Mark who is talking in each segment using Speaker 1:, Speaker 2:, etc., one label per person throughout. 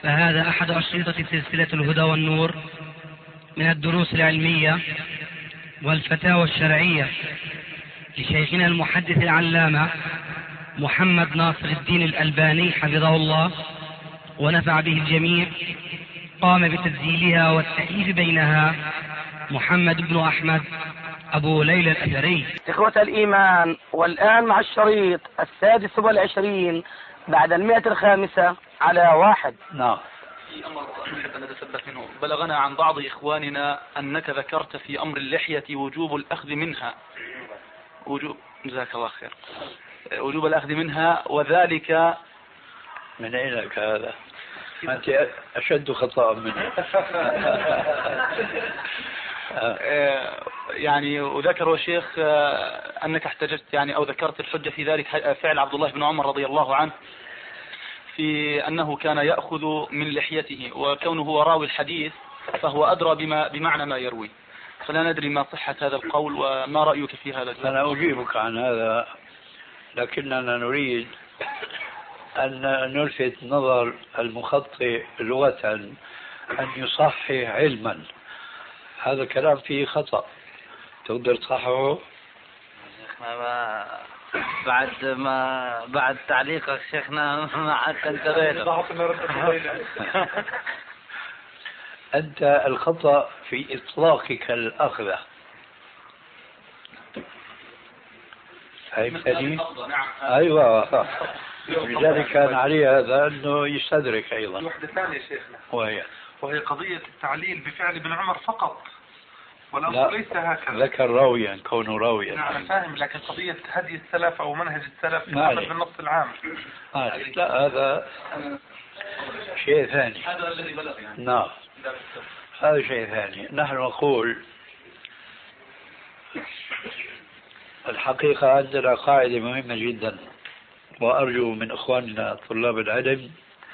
Speaker 1: فهذا أحد أشرطة سلسلة الهدى والنور من الدروس العلمية والفتاوى الشرعية لشيخنا المحدث العلامة محمد ناصر الدين الألباني حفظه الله ونفع به الجميع. قام بتسجيلها والتأليف بينها محمد بن أحمد أبو ليلى الأثري.
Speaker 2: إخوة الإيمان، والآن مع الشريط 26 بعد 105 على 1.
Speaker 3: نعم. في أمر نحب أن نتثبت منه. بلغنا عن بعض إخواننا أنك ذكرت في أمر اللحية وجوب الأخذ منها، جزاك الله خير، وجوب الأخذ منها، وذلك
Speaker 4: من أين لك هذا؟ أنت أشد خطأ منه.
Speaker 3: يعني وذكر الشيخ أنك احتجت يعني أو ذكرت الحجة في ذلك فعل عبد الله بن عمر رضي الله عنه في أنه كان يأخذ من لحيته، وكونه هو راوي الحديث فهو أدرى بمعنى ما يروي، فلا ندري ما صحة هذا القول وما رأيك في هذا.
Speaker 4: أنا أجيبك عن هذا، لكننا نريد أن نلفت نظر المخطئ لغة أن يصحح علما. هذا الكلام فيه خطأ، تقدر تصححه؟
Speaker 5: بعد تعليقك شيخنا معك انتبهنا.
Speaker 4: أنت الخطأ في إطلاقك الأخذة، فهمتني؟ أيوة، لذلك كان عليه هذا أنه يستدرك أيضا.
Speaker 6: وحدة ثانية شيخنا،
Speaker 4: وهي
Speaker 6: قضية التعليل بفعل ابن عمر فقط، والأمر ليس هكذا.
Speaker 4: ذكر راويا، كونه راويا.
Speaker 6: نعم فاهم، لكن قضية هدي السلف أو منهج السلف في العمل بالنص العام.
Speaker 4: لا، هذا شيء ثاني.
Speaker 3: هذا الذي بلغ يعني.
Speaker 4: نعم، هذا شيء ثاني. نحن نقول الحقيقة عندنا قاعدة مهمة جدا، وأرجو من إخواننا طلاب العلم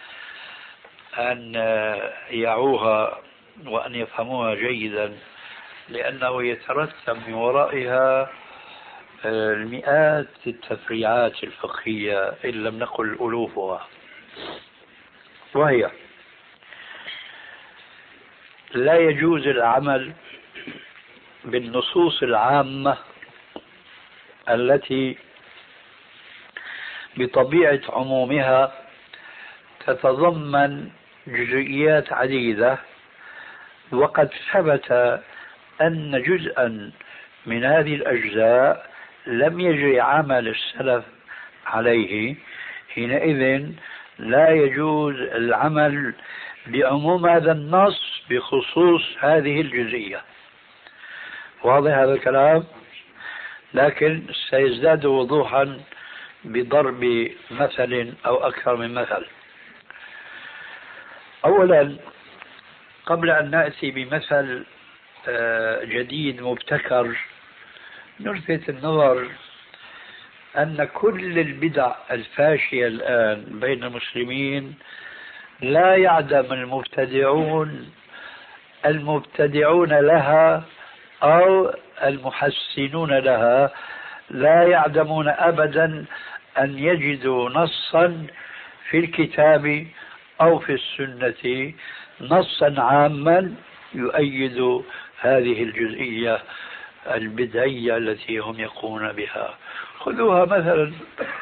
Speaker 4: أن يعوها وأن يفهموها جيدا، لأنه يترتب من ورائها المئات التفريعات الفقهية إن لم نقل ألوفها. وهي لا يجوز العمل بالنصوص العامة التي بطبيعة عمومها تتضمن جزئيات عديدة، وقد ثبت أن جزءا من هذه الأجزاء لم يجري عمل السلف عليه. حينئذ لا يجوز العمل بعموم هذا النص بخصوص هذه الجزئية. واضح هذا الكلام؟ لكن سيزداد وضوحا بضرب مثل أو أكثر من مثل. أولا، قبل أن نأتي بمثل جديد مبتكر، نلفت النظر أن كل البدع الفاشية الآن بين المسلمين لا يعدم المبتدعون لها أو المحسنون لها، لا يعدمون أبدا أن يجدوا نصا في الكتاب أو في السنة، نصا عاما يؤيد هذه الجزئية البدعية التي هم يقومون بها. خذوها مثلا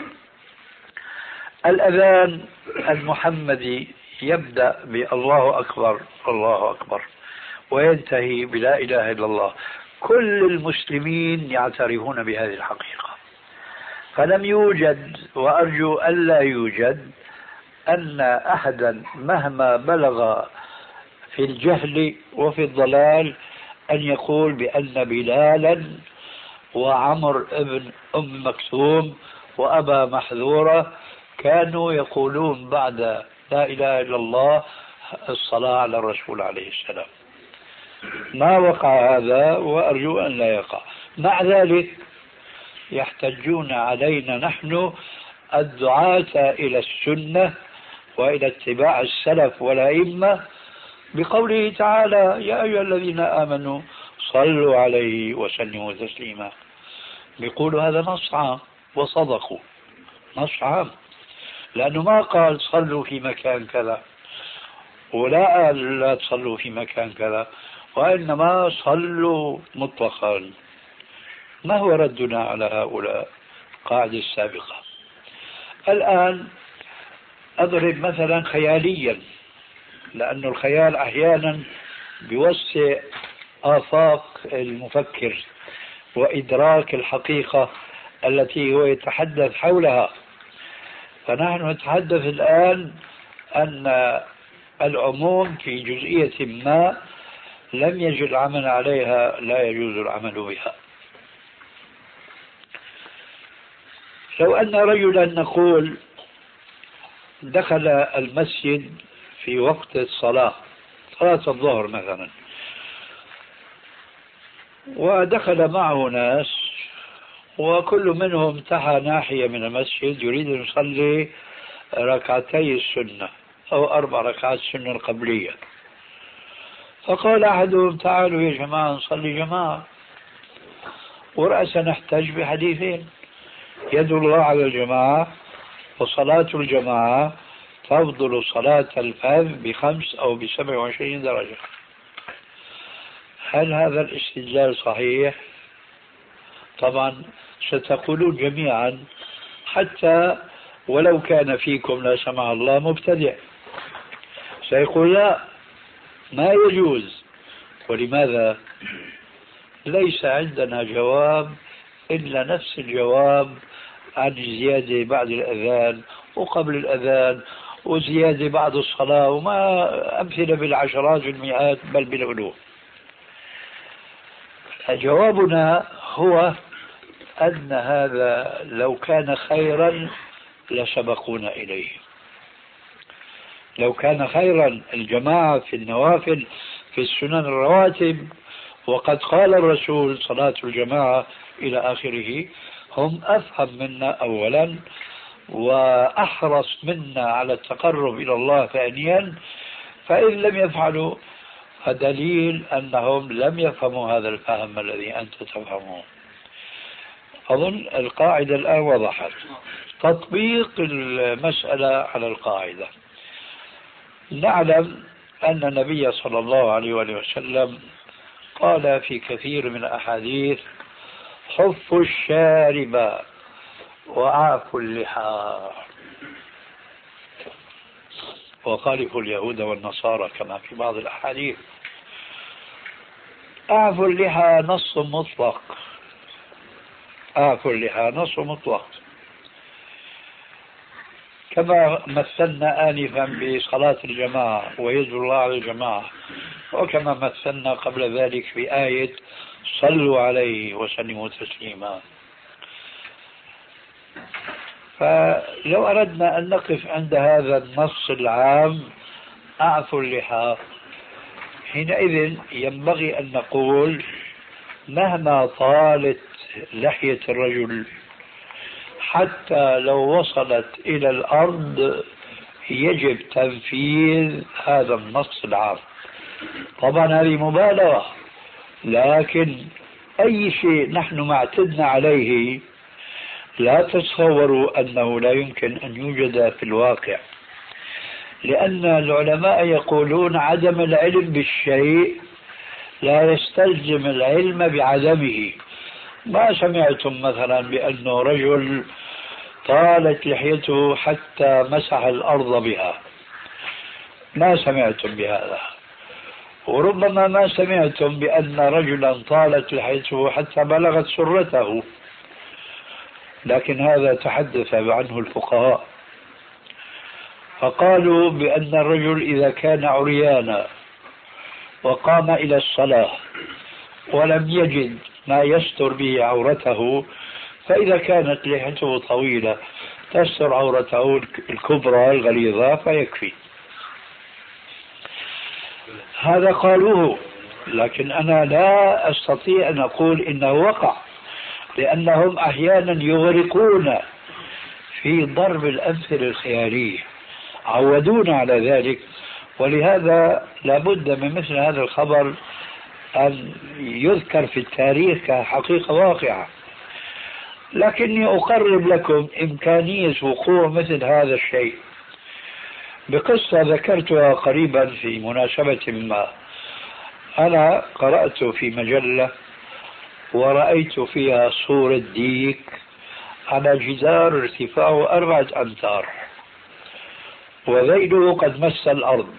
Speaker 4: الأذان المحمدي يبدأ بالله أكبر الله أكبر وينتهي بلا إله إلا الله. كل المسلمين يعترفون بهذه الحقيقة، فلم يوجد وأرجو ألا يوجد أن أحدا مهما بلغ في الجهل وفي الضلال أن يقول بأن بلالا وعمر ابن مكتوم وأبا محذورة كانوا يقولون بعد لا إله إلا الله الصلاة على الرسول عليه السلام. ما وقع هذا وأرجو أن لا يقع. مع ذلك يحتجون علينا نحن الدعاة إلى السنة وإلى اتباع السلف والأئمة بقوله تعالى: يا أيها الذين آمنوا صلوا عليه وسلموا تسليما. بيقولوا هذا نص عام، وصدقوا، نص عام، لأنه ما قال صلوا في مكان كذا ولا قال لا تصلوا في مكان كذا، وإنما صلوا مطلقا. ما هو ردنا على هؤلاء؟ القاعدة السابقة. الآن أضرب مثلا خياليا، لأن الخيال أحيانا بيوسع آفاق المفكر وإدراك الحقيقة التي هو يتحدث حولها. فنحن نتحدث الآن أن العموم في جزئية ما لم يجد العمل عليها لا يجوز العمل بها. لو أن رجلا نقول دخل المسجد في وقت الصلاة، صلاة الظهر مثلا، ودخل معه ناس وكل منهم انتهى ناحية من المسجد يريد أن يصلي ركعتي السنة أو 4 ركعات السنة القبلية، فقال أحدهم تعالوا يا جماعة نصلي جماعة، ورأسا نحتاج بحديثين: يد الله على الجماعة، وصلاة الجماعة تفضل صلاة الفذ ب5 أو ب27 درجة. هل هذا الاستدلال صحيح؟ طبعا ستقولون جميعا حتى ولو كان فيكم لا سمح الله مبتدع سيقول لا ما يجوز. ولماذا؟ ليس عندنا جواب إلا نفس الجواب عن الزيادة بعد الأذان وقبل الأذان وزيادة بعد الصلاة، وما أمثلة بالعشرات والمئات بل بالألوف. جوابنا هو أن هذا لو كان خيرا لسبقونا إليه. لو كان خيرا الجماعة في النوافل في السنن الرواتب، وقد قال الرسول صلاة الجماعة إلى آخره، هم أفهم منا أولا وأحرص منا على التقرب إلى الله ثانيا، فإن لم يفعلوا فدليل أنهم لم يفهموا هذا الفهم الذي أنت تفهمه. أظن القاعدة الآن وضحت. تطبيق المسألة على القاعدة: نعلم أن النبي صلى الله عليه وسلم قال في كثير من الأحاديث: حفوا الشارب وأعفوا اللحى وخالفوا اليهود والنصارى كما في بعض الأحاديث. أعفوا اللحى نص مطلق، أعفوا اللحى نص مطلق، كما مثلنا آنفا بصلاة الجماعة ويد الله على الجماعة، وكما مثلنا قبل ذلك في آية صلوا عليه وسلموا تسليما. فلو أردنا أن نقف عند هذا النص العام أعفوا اللحى، حينئذ ينبغي أن نقول مهما طالت لحية الرجل حتى لو وصلت إلى الأرض يجب تنفيذ هذا النص العام. طبعا هذه مبالغة، لكن أي شيء نحن ما اعتدنا عليه لا تتصوروا أنه لا يمكن أن يوجد في الواقع، لأن العلماء يقولون عدم العلم بالشيء لا يستلزم العلم بعدمه. ما سمعتم مثلا بأنه رجل طالت لحيته حتى مسح الأرض بها، ما سمعتم بهذا. وربما ما سمعتم بأن رجلا طالت لحيته حتى بلغت سرته، لكن هذا تحدث عنه الفقهاء، فقالوا بأن الرجل إذا كان عريانا وقام إلى الصلاة ولم يجد ما يستر به عورته، فإذا كانت لحيته طويلة تستر عورته الكبرى الغليظة فيكفي. هذا قالوه، لكن أنا لا أستطيع أن أقول إنه وقع، لأنهم أحيانا يغرقون في ضرب الأمثلة الخيالية، عودونا على ذلك. ولهذا لابد من مثل هذا الخبر أن يذكر في التاريخ كحقيقة واقعة. لكني أقرب لكم إمكانية وقوع مثل هذا الشيء. بقصة ذكرتها قريبا في مناسبة ما. أنا قرأت في مجلة ورأيت فيها صورة ديك على جدار ارتفاعه 4 أمتار وذيله قد مس الأرض.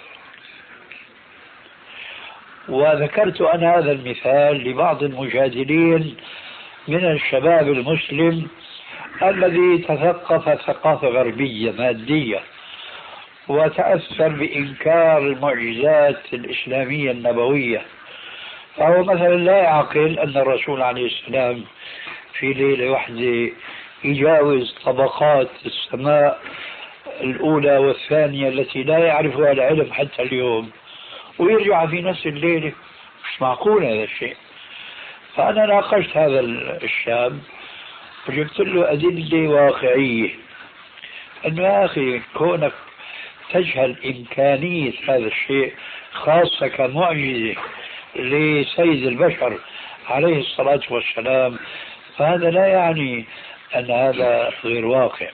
Speaker 4: وذكرت أنا هذا المثال لبعض المجادلين من الشباب المسلم الذي تثقف ثقافة غربية مادية وتأثر بإنكار المعجزات الإسلامية النبوية، فهو مثلا لا يعقل أن الرسول عليه السلام في ليلة واحدة يجاوز طبقات السماء الأولى والثانية التي لا يعرفها العلم حتى اليوم ويرجع في نفس الليلة. مش معقول هذا الشيء. فأنا ناقشت هذا الشاب وجبت له أدلة واقعية أنه يا أخي كونك تجهل إمكانية هذا الشيء خاصة كمعجزة لسيد البشر عليه الصلاة والسلام، فهذا لا يعني أن هذا غير واقع.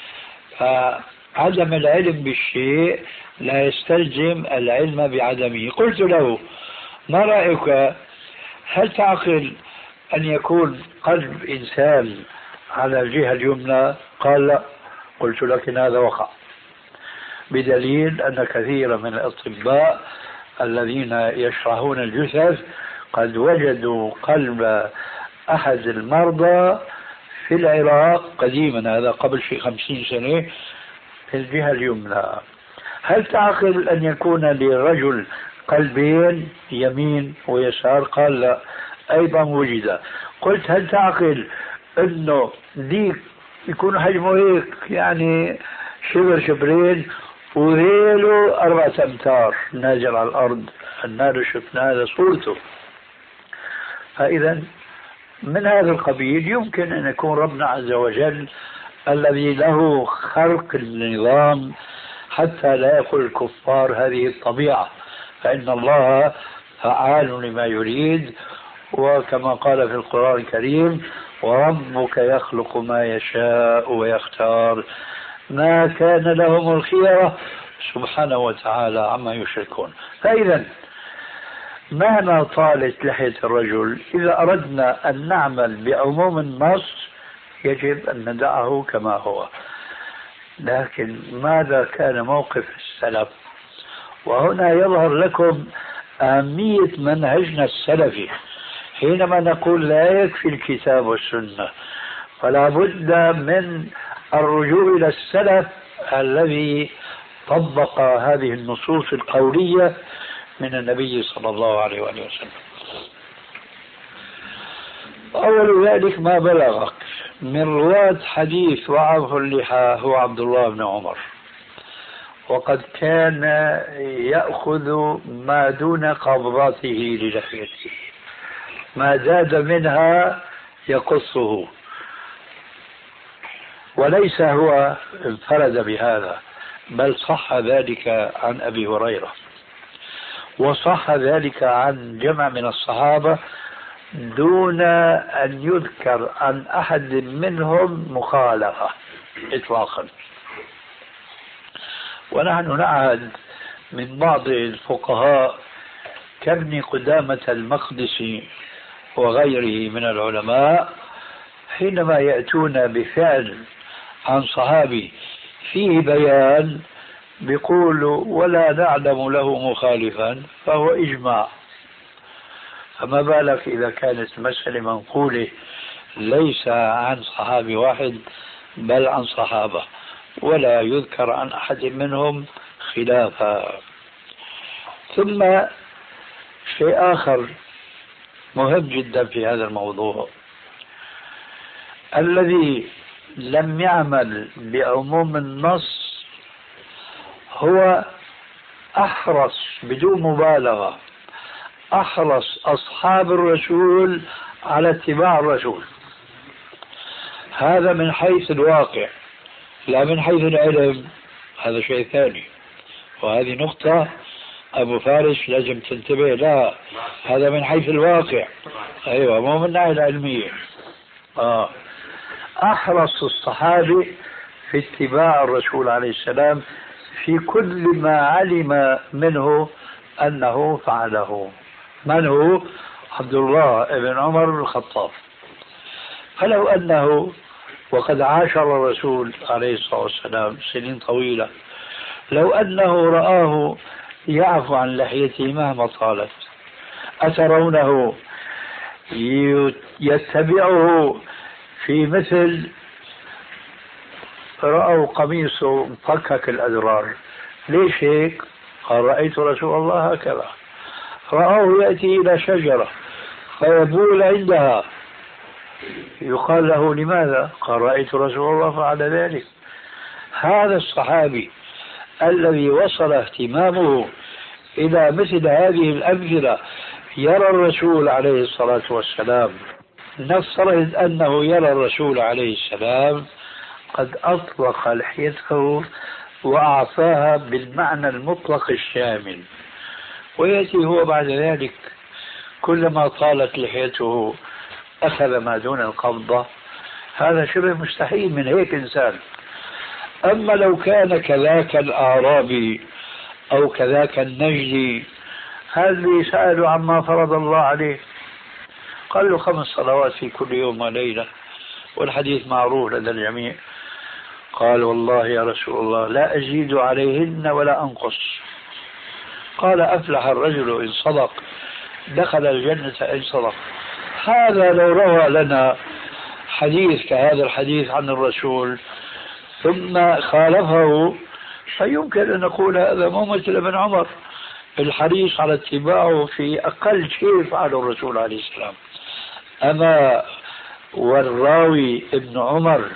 Speaker 4: فعدم العلم بالشيء لا يستلزم العلم بعدمه. قلت له ما رأيك، هل تعقل أن يكون قلب إنسان على الجهة اليمنى؟ قال لا. قلت لكن هذا وقع، بدليل أن كثير من الأطباء الذين يشرحون الجثث قد وجدوا قلب أحد المرضى في العراق قديما، هذا قبل شيء 50 سنة، في الجهة اليمنى. هل تعقل أن يكون للرجل قلبين يمين ويسار؟ قال لا، أيضا وجد. قلت هل تعقل أنه ديك يكون حجمه هيك يعني شبرين وذيله 4 أمتار نازل على الأرض؟ النار شفنا هذا صورته. فإذا من هذا القبيل يمكن أن يكون ربنا عز وجل الذي له خلق النظام حتى لا يقول الكفار هذه الطبيعة، فإن الله فعال لما يريد، وكما قال في القرآن الكريم وربك يخلق ما يشاء ويختار ما كان لهم الخيرة سبحانه وتعالى عما يشركون. فإذا مهما طالت لحية الرجل إذا أردنا أن نعمل بعموم النص يجب أن ندعه كما هو. لكن ماذا كان موقف السلف؟ وهنا يظهر لكم أهمية منهجنا السلفي. حينما نقول لا يكفي الكتاب والسنة فلا بد من الرجوع إلى السلف الذي طبق هذه النصوص القولية من النبي صلى الله عليه وآله وسلم. أول ذلك ما بلغك من رواة حديث وعظه اللحى هو عبد الله بن عمر، وقد كان يأخذ ما دون قبضته للحيته، ما زاد منها يقصه، وليس هو انفرد بهذا، بل صح ذلك عن أبي هريرة، وصح ذلك عن جمع من الصحابة دون أن يذكر عن أحد منهم مخالفة إطلاقا. ونحن نعهد من بعض الفقهاء كابن قدامة المقدسي وغيره من العلماء حينما يأتون بفعل عن صحابي فيه بيان بيقولوا ولا نعلم له مخالفا فهو إجماع. فما بالك إذا كانت مسألة منقولة ليس عن صحابي واحد بل عن صحابة ولا يذكر عن أحد منهم خلافا. ثم شيء آخر مهم جدا في هذا الموضوع، الذي لم يعمل بعموم النص هو أحرص بدون مبالغة أحرص أصحاب الرسول على اتباع الرسول. هذا من حيث الواقع، لا من حيث العلم، هذا شيء ثاني، وهذه نقطة أبو فارس لازم تنتبه لها. هذا من حيث الواقع، أيوة، مو من الناحية العلمية. أحرص الصحابة في اتباع الرسول عليه السلام في كل ما علم منه أنه فعله. من هو؟ عبد الله بن عمر بن الخطاب. فلو أنه وقد عاشر الرسول عليه الصلاة والسلام سنين طويلة، لو أنه رآه يعفو عن لحيته مهما طالت، أترونه يتبعه في مثل رأوا قميصه مفكك الأزرار؟ ليش هيك؟ قال رأيت رسول الله هكذا. رآه يأتي إلى شجرة فيبول عندها، يقال له لماذا؟ قال رأيت رسول الله فعل ذلك. هذا الصحابي الذي وصل اهتمامه إلى مثل هذه الأمثلة يرى الرسول عليه الصلاة والسلام، نفترض أنه يرى الرسول عليه السلام قد أطلق لحيته وأعطاها بالمعنى المطلق الشامل، ويأتي هو بعد ذلك كلما طالت لحيته أخذ ما دون القبضة. هذا شبه مستحيل من هيك إنسان. أما لو كان كذاك الأعرابي أو كذاك النجدي، هذا اللي سألوا عما فرض الله عليه، قال له 5 صلوات في كل يوم وليلة، والحديث معروف لدى الجميع. قال والله يا رسول الله لا أزيد عليهن ولا أنقص. قال أفلح الرجل إن صدق، دخل الجنة إن صدق. هذا لو روى لنا حديث كهذا الحديث عن الرسول ثم خالفه، فيمكن أن نقول هذا مو مثل ابن عمر الحريص على اتباعه في أقل شيء فعله الرسول عليه السلام. أما والراوي ابن عمر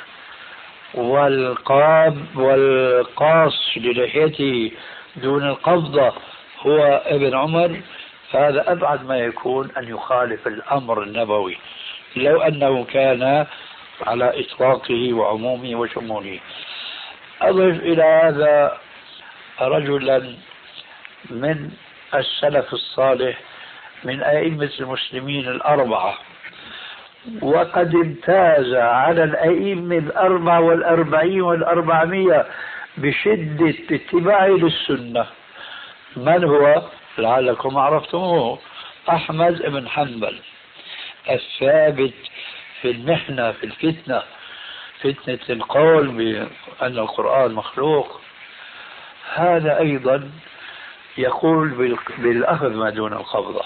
Speaker 4: والقاص للحيته دون القبضة هو ابن عمر، فهذا أبعد ما يكون أن يخالف الأمر النبوي لو أنه كان على إطلاقه وعمومه وشموله. أضف إلى هذا رجلا من السلف الصالح من أئمة المسلمين الأربعة، وقد امتاز على الأئمة 44 و400 بشدة اتباعه للسنة. من هو؟ لعلكم عرفتموه، أحمد بن حنبل، الثابت في المحنة في الفتنة، فتنة القول بأن القرآن مخلوق. هذا أيضا يقول بالأخذ ما دون القبضة.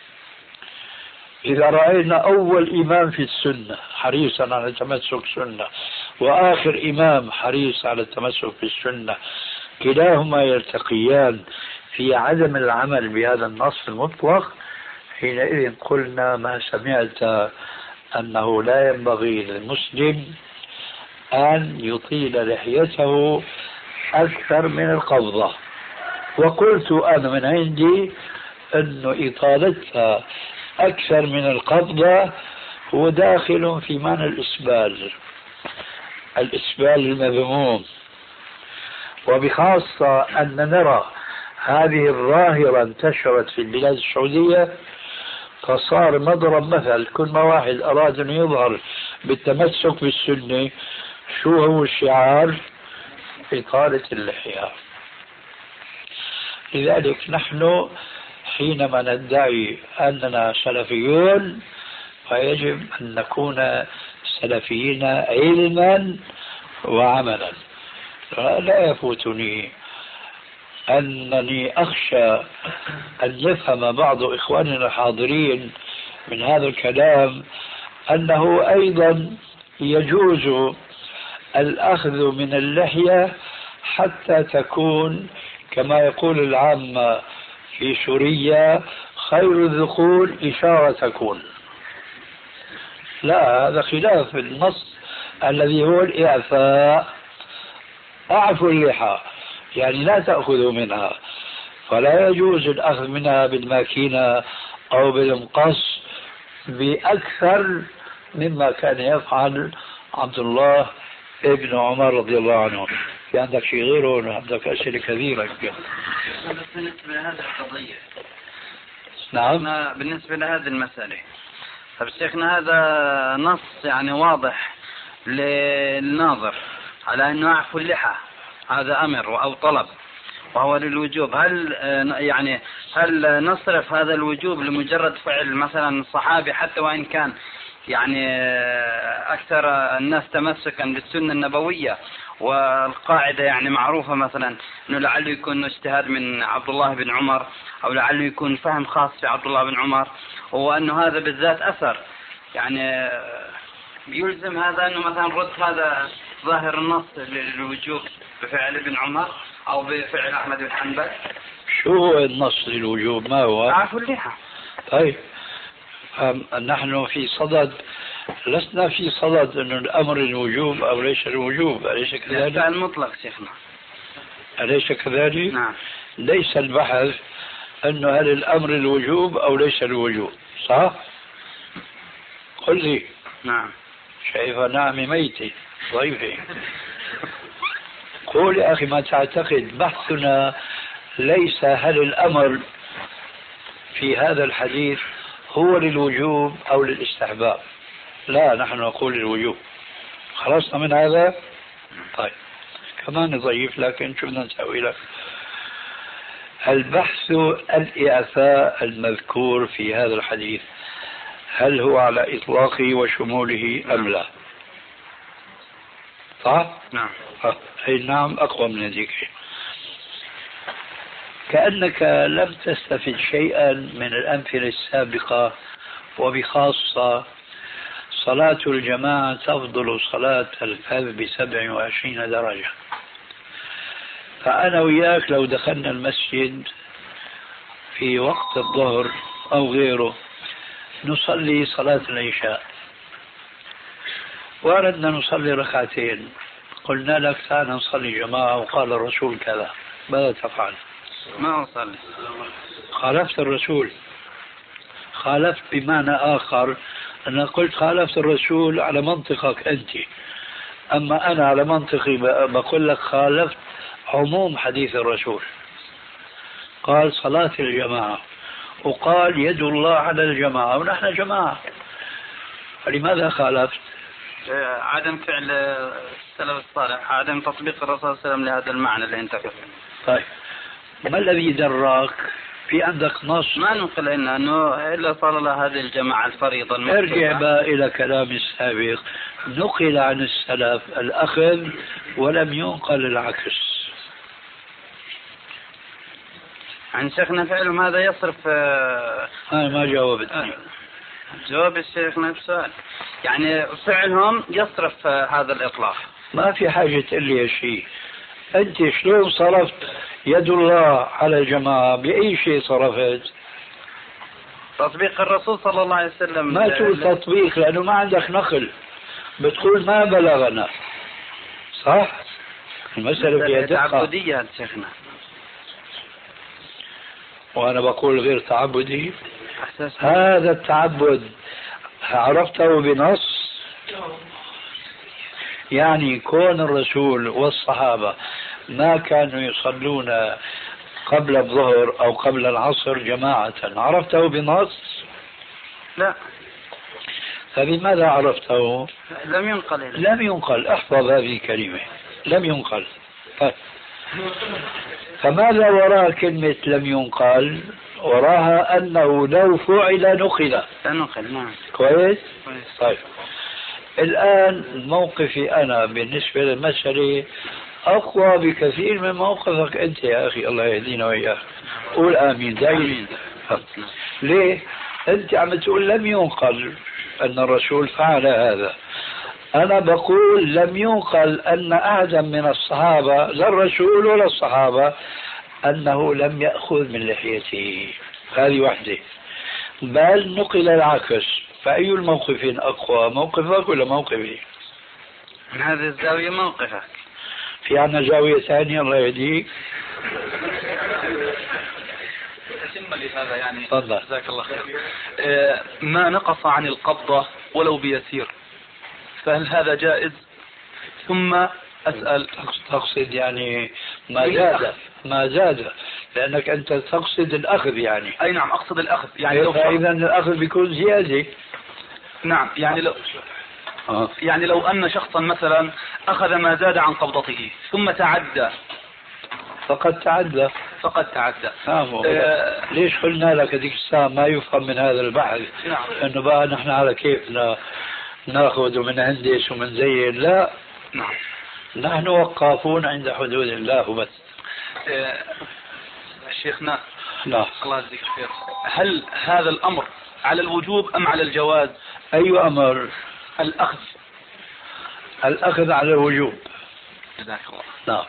Speaker 4: إذا رأينا أول إمام في السنة حريصا على تمسك السنة وآخر إمام حريص على التمسك بالسنة، كلاهما يلتقيان في عدم العمل بهذا النص المطلق، حينئذ قلنا ما سمعت أنه لا ينبغي للمسلم أن يطيل لحيته أكثر من القبضة. وقلت أنا من عندي أن إطالتها أكثر من القبضة هو داخل في معنى الإسبال، الإسبال المذموم. وبخاصة أن نرى هذه الظاهرة انتشرت في البلاد السعودية، فصار مضرب مثل. كل ما واحد أراد أن يظهر بالتمسك بالسنة، شو هو الشعار؟ إطالة اللحية. لذلك نحن حينما ندعي أننا سلفيون فيجب أن نكون سلفيين علما وعملا. لا يفوتني أنني أخشى أن يفهم بعض إخواننا الحاضرين من هذا الكلام أنه أيضا يجوز الأخذ من اللحية حتى تكون كما يقول العامة في سوريا خير الذقون إشارة تكون. لا، هذا خلاف النص الذي هو الإعفاء. أعفوا اللحى يعني لا تأخذوا منها، فلا يجوز الأخذ منها بالماكينة أو بالمقص بأكثر مما كان يفعل عبد الله ابن عمر رضي الله عنه. في عندك شيء غيره؟ عندك أسئلة كثيرة.
Speaker 5: بالنسبة لهذه القضية،
Speaker 4: نعم،
Speaker 5: بالنسبة لهذه المسألة، طب شيخنا هذا نص يعني واضح للناظر على أنه يعفو اللحى، هذا أمر أو طلب، وهو للوجوب، هل نصرف هذا الوجوب لمجرد فعل مثلا الصحابي حتى وإن كان يعني أكثر الناس تمسكا بالسنة النبوية، والقاعدة يعني معروفة مثلا أنه لعله يكون اجتهاد من عبد الله بن عمر، أو لعله يكون فهم خاص في عبد الله بن عمر، وأنه هذا بالذات أثر، يعني يلزم هذا أنه مثلا رد هذا ظاهر النص للوجوب بفعل ابن عمر أو بفعل أحمد بن حنبل.
Speaker 4: شو هو النص للوجوب؟ ما هو؟
Speaker 5: عفو اللحى.
Speaker 4: طيب نحن في صدد، لسنا في صدد أن الأمر الوجوب أو ليس الوجوب، أليس كذلك؟
Speaker 5: المطلق شيخنا.
Speaker 4: أليس كذلك؟
Speaker 5: نعم.
Speaker 4: ليس البحث أنه هل الأمر الوجوب أو ليس الوجوب، صح؟ قل لي.
Speaker 5: نعم.
Speaker 4: شايفة نعمة ميتة ضيفة. قول يا أخي ما تعتقد. بحثنا ليس هل الأمر في هذا الحديث هو للوجوب أو للاستحباب، لا، نحن نقول للوجوب. خلصنا من هذا؟ طيب كمان ضعيف، لكن شو بدنا نسوي لك؟ البحث الإعفاء المذكور في هذا الحديث هل هو على إطلاقه وشموله أم لا؟ صح؟
Speaker 5: نعم.
Speaker 4: أي نعم، أقوى من هذيك. كأنك لم تستفد شيئا من الأمثلة السابقة، وبخاصة صلاة الجماعة تفضل صلاة الفرد ب27 درجة. فأنا وياك لو دخلنا المسجد في وقت الظهر أو غيره نصلي صلاة العشاء وأردنا نصلي ركعتين، قلنا لك تعال نصلي جماعة وقال الرسول كذا، ماذا تفعل؟
Speaker 5: ما أصلي.
Speaker 4: خالفت الرسول. خالفت بمعنى آخر، أنا قلت خالفت الرسول على منطقك أنت، أما أنا على منطقي بقول لك خالفت عموم حديث الرسول. قال صلاة الجماعة وقال يد الله على الجماعة ونحن جماعة، فلماذا خالفت؟
Speaker 5: عدم فعل السلف الصالح، عدم تطبيق الرسول صلى الله عليه وسلم لهذا المعنى اللي انت قلته.
Speaker 4: طيب ما الذي دراك؟ في عندك نص؟
Speaker 5: ما ننقل انه الا صار له هذه الجماعة الفريضة.
Speaker 4: ارجع بقى الى كلام السابق، نقل عن السلف الاخذ ولم ينقل العكس.
Speaker 5: عن شيخنا فعلهم هذا يصرف.
Speaker 4: أنا ما جاوبتني.
Speaker 5: جواب الشيخ نفس السؤال، يعني فعلهم يصرف هذا الإطلاق.
Speaker 4: ما في حاجة تقول لي شيء. أنت شلون صرفت يد الله على الجماعة؟ بأي شيء صرفت؟
Speaker 5: تطبيق الرسول صلى الله عليه وسلم.
Speaker 4: ما تقول تطبيق لأنه ما عندك نقل، بتقول ما بلغنا. صح؟ المسألة فيها دقة.
Speaker 5: تعبدية شيخنا.
Speaker 4: وأنا بقول غير تعبدي. هذا التعبد عرفته بنص؟ يعني كون الرسول والصحابة ما كانوا يصلون قبل الظهر أو قبل العصر جماعة، عرفته بنص؟
Speaker 5: لا.
Speaker 4: فبماذا عرفته؟
Speaker 5: لم ينقل.
Speaker 4: لم ينقل. احفظ هذه الكلمة، لم ينقل. فماذا وراء كلمة لم ينقل؟ وراها أنه لو فعل نقل.
Speaker 5: نعم.
Speaker 4: كويس؟ طيب الآن موقفي أنا بالنسبة للمسألة أقوى بكثير من موقفك أنت يا أخي، الله يهدينا وإياك. قول آمين دائما. ليه؟ أنت عم تقول لم ينقل أن الرسول فعل هذا، أنا بقول لم ينقل أن أحدا من الصحابة، لا الرسول ولا الصحابة، أنه لم يأخذ من لحيته. هذه واحدة. بل نقل العكس. فأي الموقفين أقوى، موقفك ولا موقفي؟
Speaker 5: من هذه الزاوية موقفك.
Speaker 4: في عنا زاوية ثانية الله يهديك.
Speaker 3: هذا يعني
Speaker 4: تفضل.
Speaker 3: جزاك الله خير. ما نقص عن القبضة ولو بيسير، فهل هذا جائز؟ ثم أسأل،
Speaker 4: تقصد يعني ما زاد لأنك أنت تقصد الأخذ يعني.
Speaker 3: أي نعم أقصد الأخذ يعني. لو
Speaker 4: إذا الأخذ بيكون زيادة.
Speaker 3: نعم يعني لو أن شخصا مثلا أخذ ما زاد عن قبضته ثم تعدى،
Speaker 4: فقد تعدى. نعم. ليش قلنا لك هذيك الساعة ما يفهم من هذا البحث انه بقى نحن على كيفنا ناخذ ومنهندس ومنزين؟ لا، نحن وقافون عند حدود الله وبس.
Speaker 3: شيخنا
Speaker 4: لا،
Speaker 3: الله يجزيك خير، هل هذا الأمر على الوجوب أم على الجواز؟
Speaker 4: أي أمر؟
Speaker 3: الأخذ
Speaker 4: على الوجوب.
Speaker 3: جزاك الله.
Speaker 4: نعم.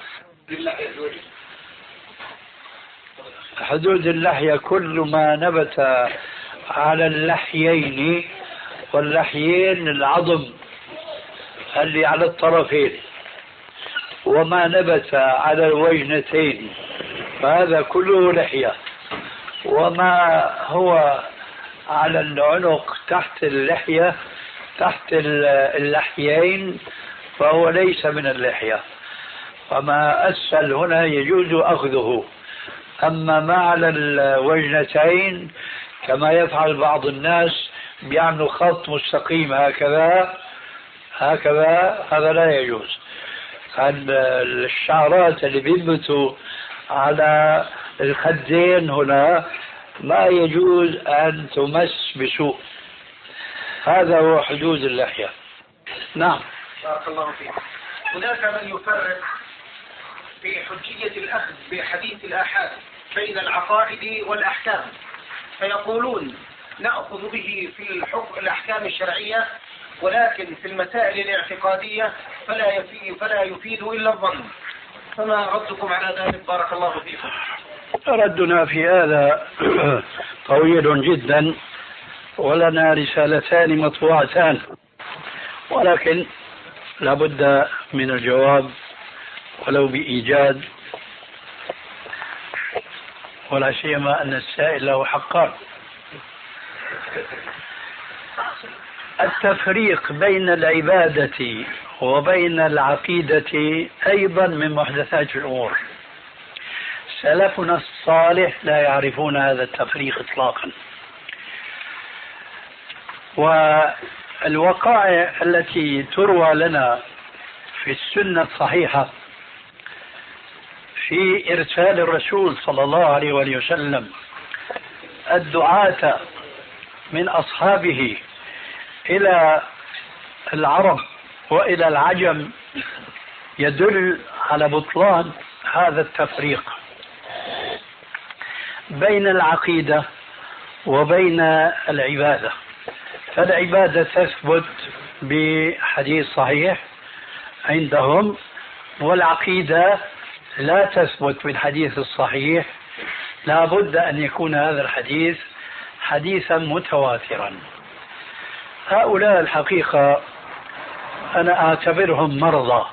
Speaker 4: حدود اللحية كل ما نبت على اللحيين، واللحيين العظم اللي على الطرفين، وما نبت على الوجنتين فهذا كله لحية، وما هو على العنق تحت اللحية تحت اللحيين فهو ليس من اللحية، وما أسفل هنا يجوز أخذه. أما ما على الوجنتين كما يفعل بعض الناس بيعملوا خط مستقيم هكذا هذا لا يجوز. الشعرات اللي بينبتوا على الخدين هنا ما يجوز أن تمس بسوء. هذا هو حدود اللحية. نعم.
Speaker 7: بارك الله فيك. هناك من يفرق في حجية الأخذ بحديث الآحاد بين العقائد والأحكام، فيقولون نأخذ به في الأحكام الشرعية، ولكن في المسائل الاعتقادية فلا يفيد إلا الظن. فما ردكم على ذلك؟ بارك الله فيكم.
Speaker 4: ردنا في هذا طويل جدا، ولنا رسالتان مطبوعتان، ولكن لابد من الجواب ولو بإيجاد، ولا سيما أن السائل له حقان. التفريق بين العبادة وبين العقيدة أيضا من محدثات الأمور. سلفنا الصالح لا يعرفون هذا التفريق إطلاقا. والوقائع التي تروى لنا في السنة الصحيحة في إرسال الرسول صلى الله عليه وسلم الدعاة من أصحابه إلى العرب وإلى العجم يدل على بطلان هذا التفريق بين العقيدة وبين العبادة. فالعبادة تثبت بحديث صحيح عندهم، والعقيدة لا تثبت بالحديث الصحيح، لا بد أن يكون هذا الحديث حديثا متواترا. هؤلاء الحقيقة أنا أعتبرهم مرضى،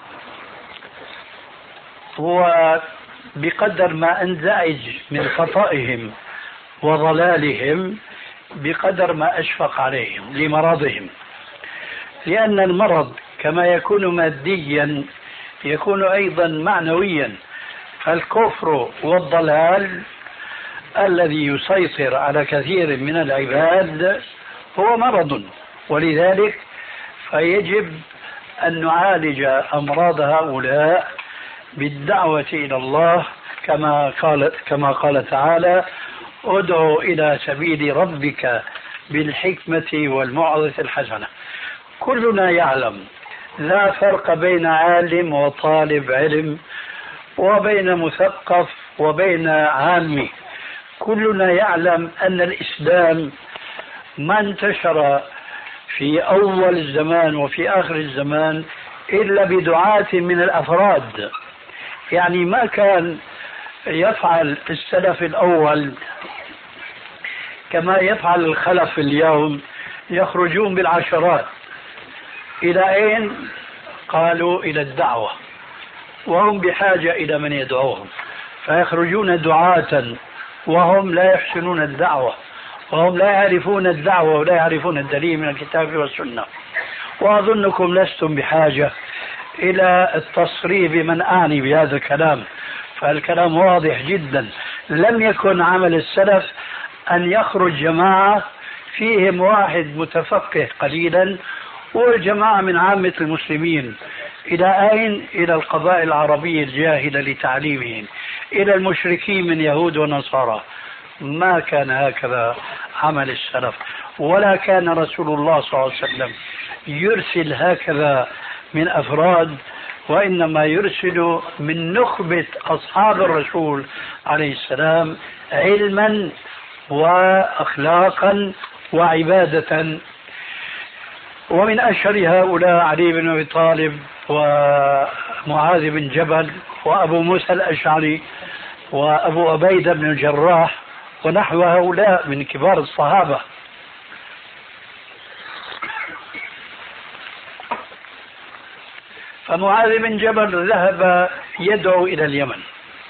Speaker 4: وبقدر ما أنزعج من خطئهم وضلالهم بقدر ما أشفق عليهم لمرضهم، لأن المرض كما يكون ماديا يكون أيضا معنويا. الكفر والضلال الذي يسيطر على كثير من العباد هو مرض، ولذلك فيجب أن نعالج أمراض هؤلاء بالدعوة إلى الله كما قال تعالى: ادعو إلى سبيل ربك بالحكمة والموعظة الحسنة. كلنا يعلم لا فرق بين عالم وطالب علم وبين مثقف وبين عامي. كلنا يعلم أن الإسلام ما انتشر في أول الزمان وفي آخر الزمان إلا بدعاة من الأفراد. يعني ما كان يفعل السلف الأول كما يفعل الخلف اليوم، يخرجون بالعشرات. إلى أين؟ قالوا إلى الدعوة، وهم بحاجة إلى من يدعوهم، فيخرجون دعاة وهم لا يحسنون الدعوة، وهم لا يعرفون الدعوة ولا يعرفون الدليل من الكتاب والسنة. وأظنكم لستم بحاجة إلى التصريح بمن أعني بهذا الكلام، فالكلام واضح جدا. لم يكن عمل السلف أن يخرج جماعة فيهم واحد متفقه قليلا والجماعة من عامة المسلمين. إلى أين؟ إلى القبائل العربية الجاهلة لتعليمهم. إلى المشركين من يهود ونصارى. ما كان هكذا عمل السلف، ولا كان رسول الله صلى الله عليه وسلم يرسل هكذا من أفراد، وإنما يرسل من نخبة أصحاب الرسول عليه السلام علما وأخلاقا وعبادة. ومن أشهر هؤلاء علي بن أبي طالب ومعاذ بن جبل وأبو موسى الأشعري وأبو عبيدة بن الجراح ونحو هؤلاء من كبار الصحابة. فمعاذ بن جبل ذهب يدعو إلى اليمن،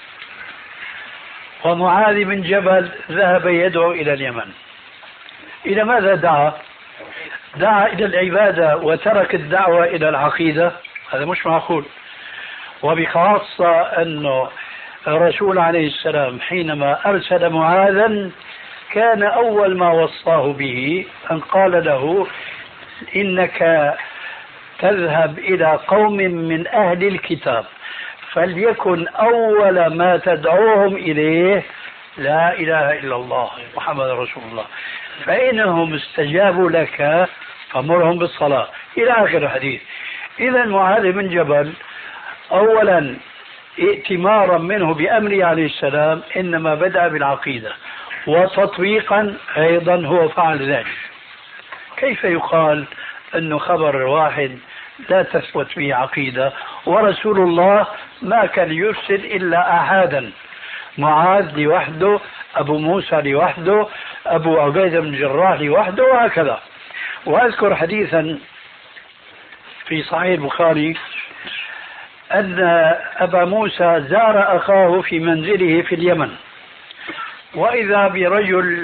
Speaker 4: ومعاذ بن جبل ذهب يدعو إلى اليمن. إلى ماذا دعا؟ دعا إلى العبادة وترك الدعوة إلى العقيدة؟ هذا مش معقول. وبخاصة أنه الرسول عليه السلام حينما أرسل معاذا كان أول ما وصاه به أن قال له: إنك تذهب إلى قوم من أهل الكتاب، فليكن أول ما تدعوهم إليه لا إله إلا الله محمد رسول الله، فإنهم استجابوا لك فمرهم بالصلاة، إلى آخر الحديث. إذا معاذ بن جبل أولا ائتمارا منه بأمره عليه السلام إنما بدأ بالعقيدة، وتطبيقا أيضا هو فعل ذلك. كيف يقال أنه خبر واحد لا تثبت به عقيدة، ورسول الله ما كان يرسل إلا أحدا، معاذ لوحده، أبو موسى لوحده، أبو عبيدة بن الجراح لوحده، وهكذا. وأذكر حديثا في صحيح البخاري أن أبا موسى زار أخاه في منزله في اليمن، وإذا برجل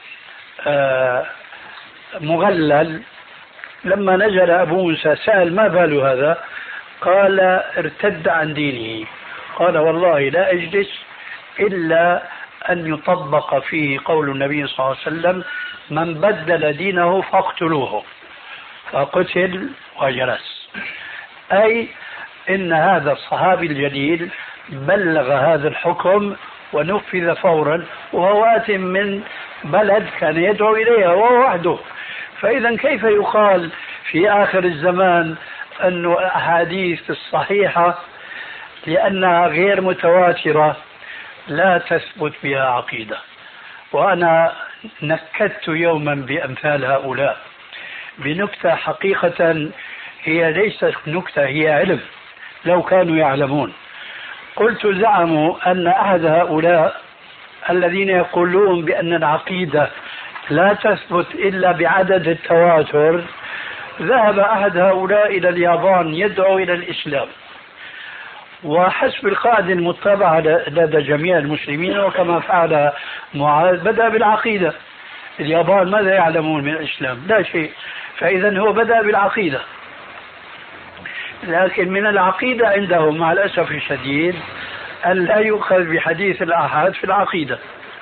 Speaker 4: مغلل. لما نزل أبو موسى سأل: ما بال هذا؟ قال: ارتد عن دينه. قال: والله لا أجلس إلا أن يطبق فيه قول النبي صلى الله عليه وسلم: من بدل دينه فاقتلوه. فقتل وجلس. أي إن هذا الصحابي الجليل بلغ هذا الحكم ونفذ فورا، وهو آت من بلد كان يدعو إليها وهو وحده. فإذا كيف يقال في آخر الزمان أن الأحاديث الصحيحة لأنها غير متواترة لا تثبت بها عقيدة؟ وأنا نكدت يوما بأمثال هؤلاء بنكتة حقيقة هي ليست نكتة، هي علم لو كانوا يعلمون. قلت: زعموا أن أحد هؤلاء الذين يقولون بأن العقيدة لا تثبت إلا بعدد التواتر، ذهب أحد هؤلاء إلى اليابان يدعو إلى الإسلام، وحسب القاعدة المتبعة لدى جميع المسلمين وكما فعل معاذ بدأ بالعقيدة. اليابان ماذا يعلمون من الإسلام؟ لا شيء. فإذا هو بدأ بالعقيدة، لكن من العقيدة عندهم مع الأسف الشديد أن لا يؤخذ بحديث الآحاد في العقيدة.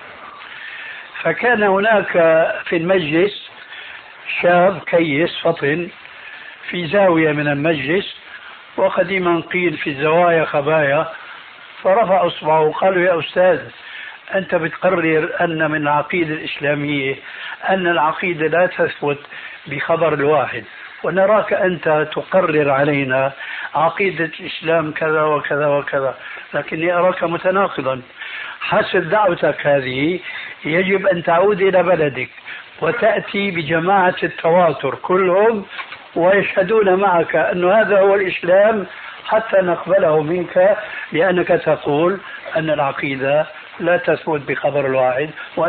Speaker 4: فكان هناك في المجلس شاب كيس فطن في زاوية من المجلس، وقديما قيل في الزوايا خبايا، فرفع أصبعه وقالوا: يا أستاذ، أنت بتقرر أن من العقيدة الإسلامية أن العقيدة لا تثبت بخبر الواحد، ونراك أنت تقرر علينا عقيدة الإسلام كذا وكذا وكذا، لكني أراك متناقضا. حسب دعوتك هذه يجب أن تعود إلى بلدك وتأتي بجماعة التواتر كلهم ويشهدون معك أن هذا هو الإسلام حتى نقبله منك، لأنك تقول أن العقيدة لا تثبت بخبر الواحد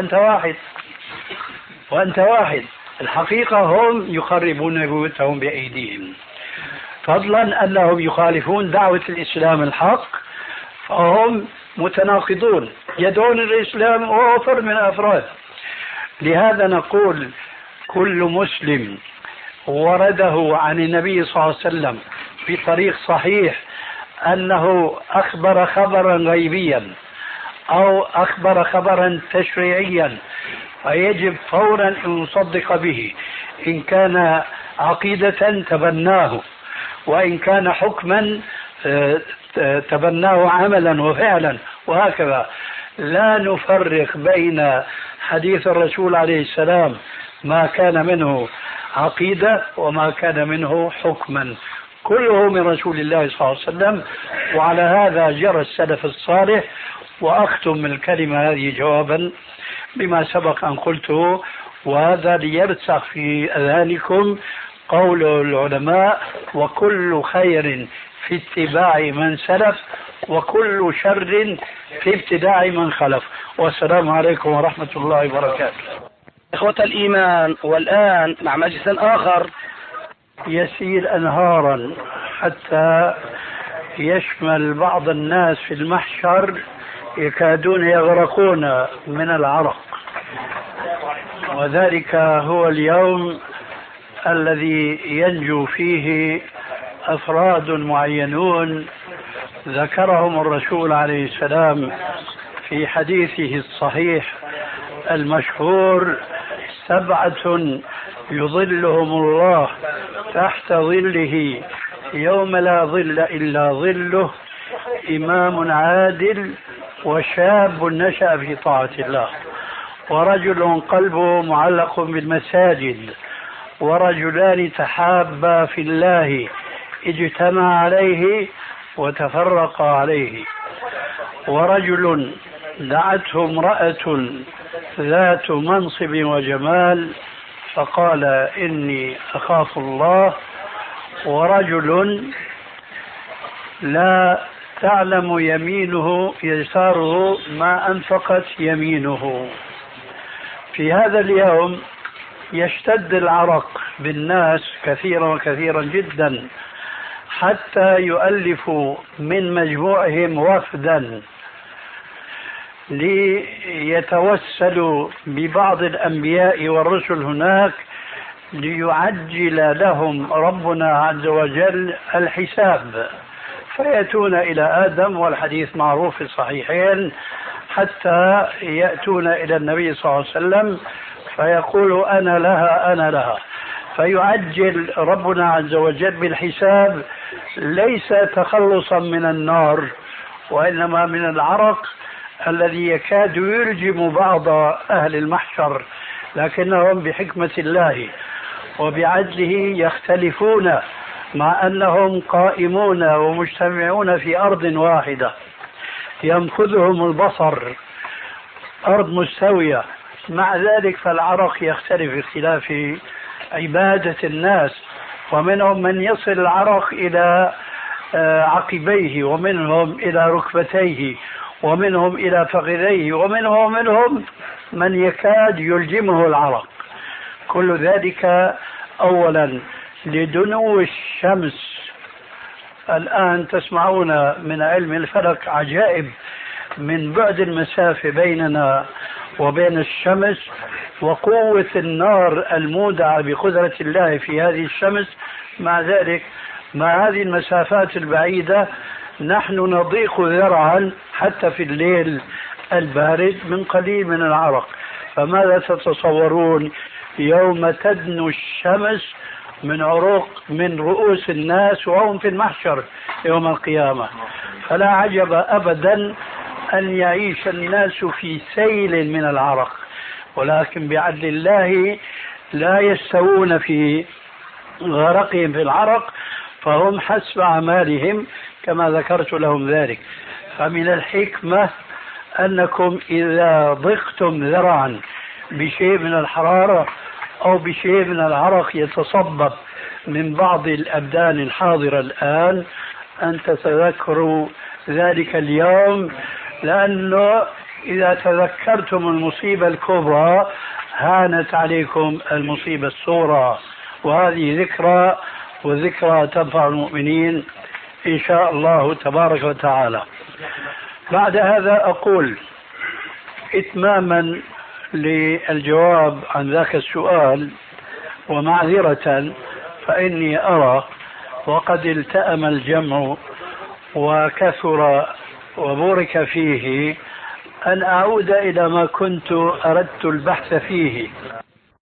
Speaker 4: وأنت واحد. الحقيقة هم يخربون بيوتهم بأيديهم، فضلا أنهم يخالفون دعوة الإسلام الحق، فهم متناقضون يدعون الإسلام وهو فرد من الأفراد. لهذا نقول: كل مسلم ورده عن النبي صلى الله عليه وسلم بطريق صحيح أنه أخبر خبرا غيبيا أو أخبر خبرا تشريعيا، فيجب فورا أن نصدق به. إن كان عقيدة تبناه، وإن كان حكما تبناه عملا وفعلا وهكذا. لا نفرق بين حديث الرسول عليه السلام ما كان منه عقيدة وما كان منه حكما، كله من رسول الله صلى الله عليه وسلم. وعلى هذا جرى السلف الصالح. وأختم الكلمة هذه جوابا بما سبق أن قلته، وهذا ليرسخ في أذهانكم قول العلماء: وكل خير في اتباع من سلف وكل شر في ابتداع من خلف. والسلام عليكم ورحمة الله وبركاته.
Speaker 2: إخوة الإيمان، والآن مع مجلس آخر
Speaker 4: يسيل أنهارا حتى يشمل بعض الناس في المحشر يكادون يغرقون من العرق، وذلك هو اليوم الذي ينجو فيه أفراد معينون ذكرهم الرسول عليه السلام في حديثه الصحيح المشهور: 7 يظلهم الله تحت ظله يوم لا ظل إلا ظله: إمام عادل، وشاب نشأ في طاعة الله، ورجل قلبه معلق بالمساجد، ورجلان تحابا في الله اجتمع عليه وتفرقا عليه، ورجل دعته امرأة ذات منصب وجمال فقال إني أخاف الله، ورجل لا تعلم يمينه يساره ما أنفقت يمينه. في هذا اليوم يشتد العرق بالناس كثيرا وكثيرا جدا، حتى يؤلفوا من مجموعهم وفدا ليتوسلوا ببعض الأنبياء والرسل هناك ليعجل لهم ربنا عز وجل الحساب، فيأتون إلى آدم، والحديث معروف في الصحيحين، حتى يأتون إلى النبي صلى الله عليه وسلم فيقول أنا لها أنا لها، فيعجل ربنا عز وجل بالحساب، ليس تخلصا من النار وإنما من العرق الذي يكاد يلجم بعض أهل المحشر، لكنهم بحكمة الله وبعدله يختلفون مع أنهم قائمون ومجتمعون في أرض واحدة ينفذهم البصر، أرض مستوية، مع ذلك فالعرق يختلف اختلاف عبادة الناس، ومنهم من يصل العرق إلى عقبيه، ومنهم إلى ركبتيه، ومنهم إلى فخذيه، ومنهم من يكاد يلجمه العرق. كل ذلك أولا لدنو الشمس. الآن تسمعون من علم الفلك عجائب من بعد المسافة بيننا وبين الشمس، وقوة النار المودعة بقدرة الله في هذه الشمس. مع ذلك مع هذه المسافات البعيدة نحن نضيق ذرعا حتى في الليل البارد من قليل من العرق. فماذا تتصورون يوم تدنو الشمس من عروق من رؤوس الناس وهم في المحشر يوم القيامة؟ فلا عجب أبدا أن يعيش الناس في سيل من العرق، ولكن بعدل الله لا يستوون في غرقهم في العرق، فهم حسب أعمالهم كما ذكرت لهم ذلك. فمن الحكمة أنكم إذا ضقتم ذرعا بشيء من الحرارة أو بشيء من العرق يتصبب من بعض الأبدان الحاضرة الآن أن تتذكروا ذلك اليوم، لأنه إذا تذكرتم المصيبة الكبرى هانت عليكم المصيبة الصغرى، وهذه ذكرى، وذكرى تنفع المؤمنين إن شاء الله تبارك وتعالى. بعد هذا أقول إتماما للجواب عن ذاك السؤال ومعذرة، فإني أرى وقد التأم الجمع وكثر وبورك فيه أن أعود إلى ما كنت أردت البحث فيه.